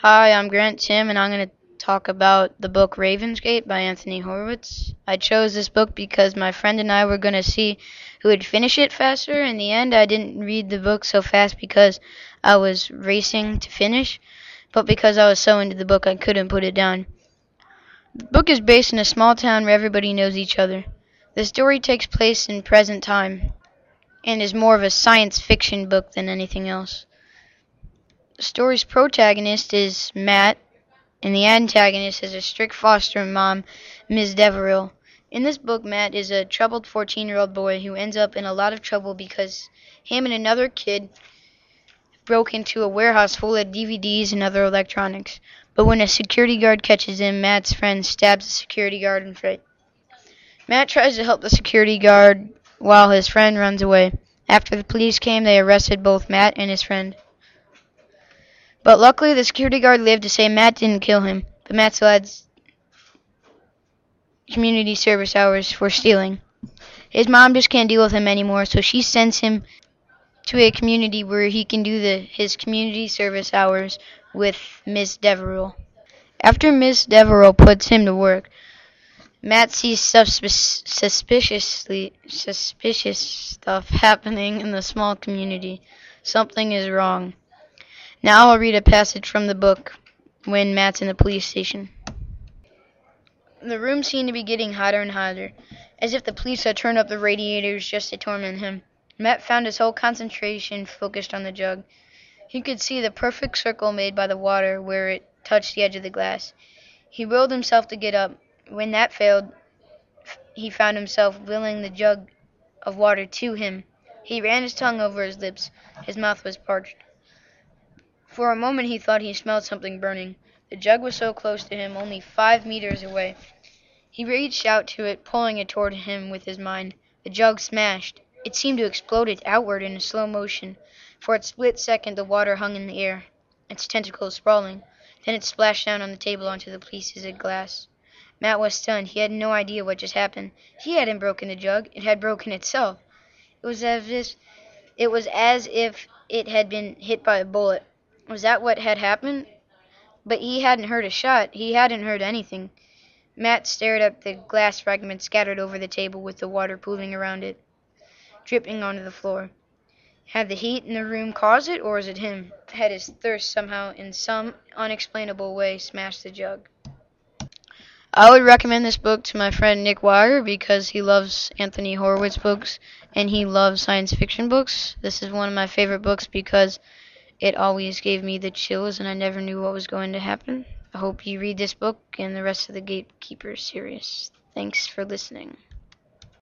Hi, I'm Grant Tim, and I'm going to talk about the book Ravensgate by Anthony Horowitz. I chose this book because my friend and I were going to see who would finish it faster. In the end, I didn't read the book so fast because I was racing to finish, but because I was so into the book I couldn't put it down. The book is based in a small town where everybody knows each other. The story takes place in present time and is more of a science fiction book than anything else. The story's protagonist is Matt, and the antagonist is a strict foster mom, Ms. Deverell. In this book, Matt is a troubled 14-year-old boy who ends up in a lot of trouble because him and another kid broke into a warehouse full of DVDs and other electronics. But when a security guard catches him, Matt's friend stabs the security guard in fright. Matt tries to help the security guard while his friend runs away. After the police came, they arrested both Matt and his friend. But luckily, the security guard lived to say Matt didn't kill him, but Matt still had community service hours for stealing. His mom just can't deal with him anymore, so she sends him to a community where he can do his community service hours with Miss Deverell. After Miss Deverell puts him to work, Matt sees suspicious stuff happening in the small community. Something is wrong. Now I'll read a passage from the book when Matt's in the police station. The room seemed to be getting hotter and hotter, as if the police had turned up the radiators just to torment him. Matt found his whole concentration focused on the jug. He could see the perfect circle made by the water where it touched the edge of the glass. He willed himself to get up. When that failed, he found himself willing the jug of water to him. He ran his tongue over his lips. His mouth was parched. For a moment he thought he smelled something burning. The jug was so close to him, only 5 meters away. He reached out to it, pulling it toward him with his mind. The jug smashed. It seemed to explode outward in a slow motion. For a split second the water hung in the air, its tentacles sprawling. Then it splashed down on the table onto the pieces of glass. Matt was stunned. He had no idea what just happened. He hadn't broken the jug. It had broken itself. It was as if it had been hit by a bullet. Was that what had happened? But he hadn't heard a shot. He hadn't heard anything. Matt stared at the glass fragments scattered over the table with the water pooling around it, dripping onto the floor. Had the heat in the room caused it, or was it him? Had his thirst somehow, in some unexplainable way, smashed the jug? I would recommend this book to my friend Nick Wire because he loves Anthony Horowitz books and he loves science fiction books. This is one of my favorite books because it always gave me the chills and I never knew what was going to happen. I hope you read this book and the rest of the Gatekeeper series. Thanks for listening.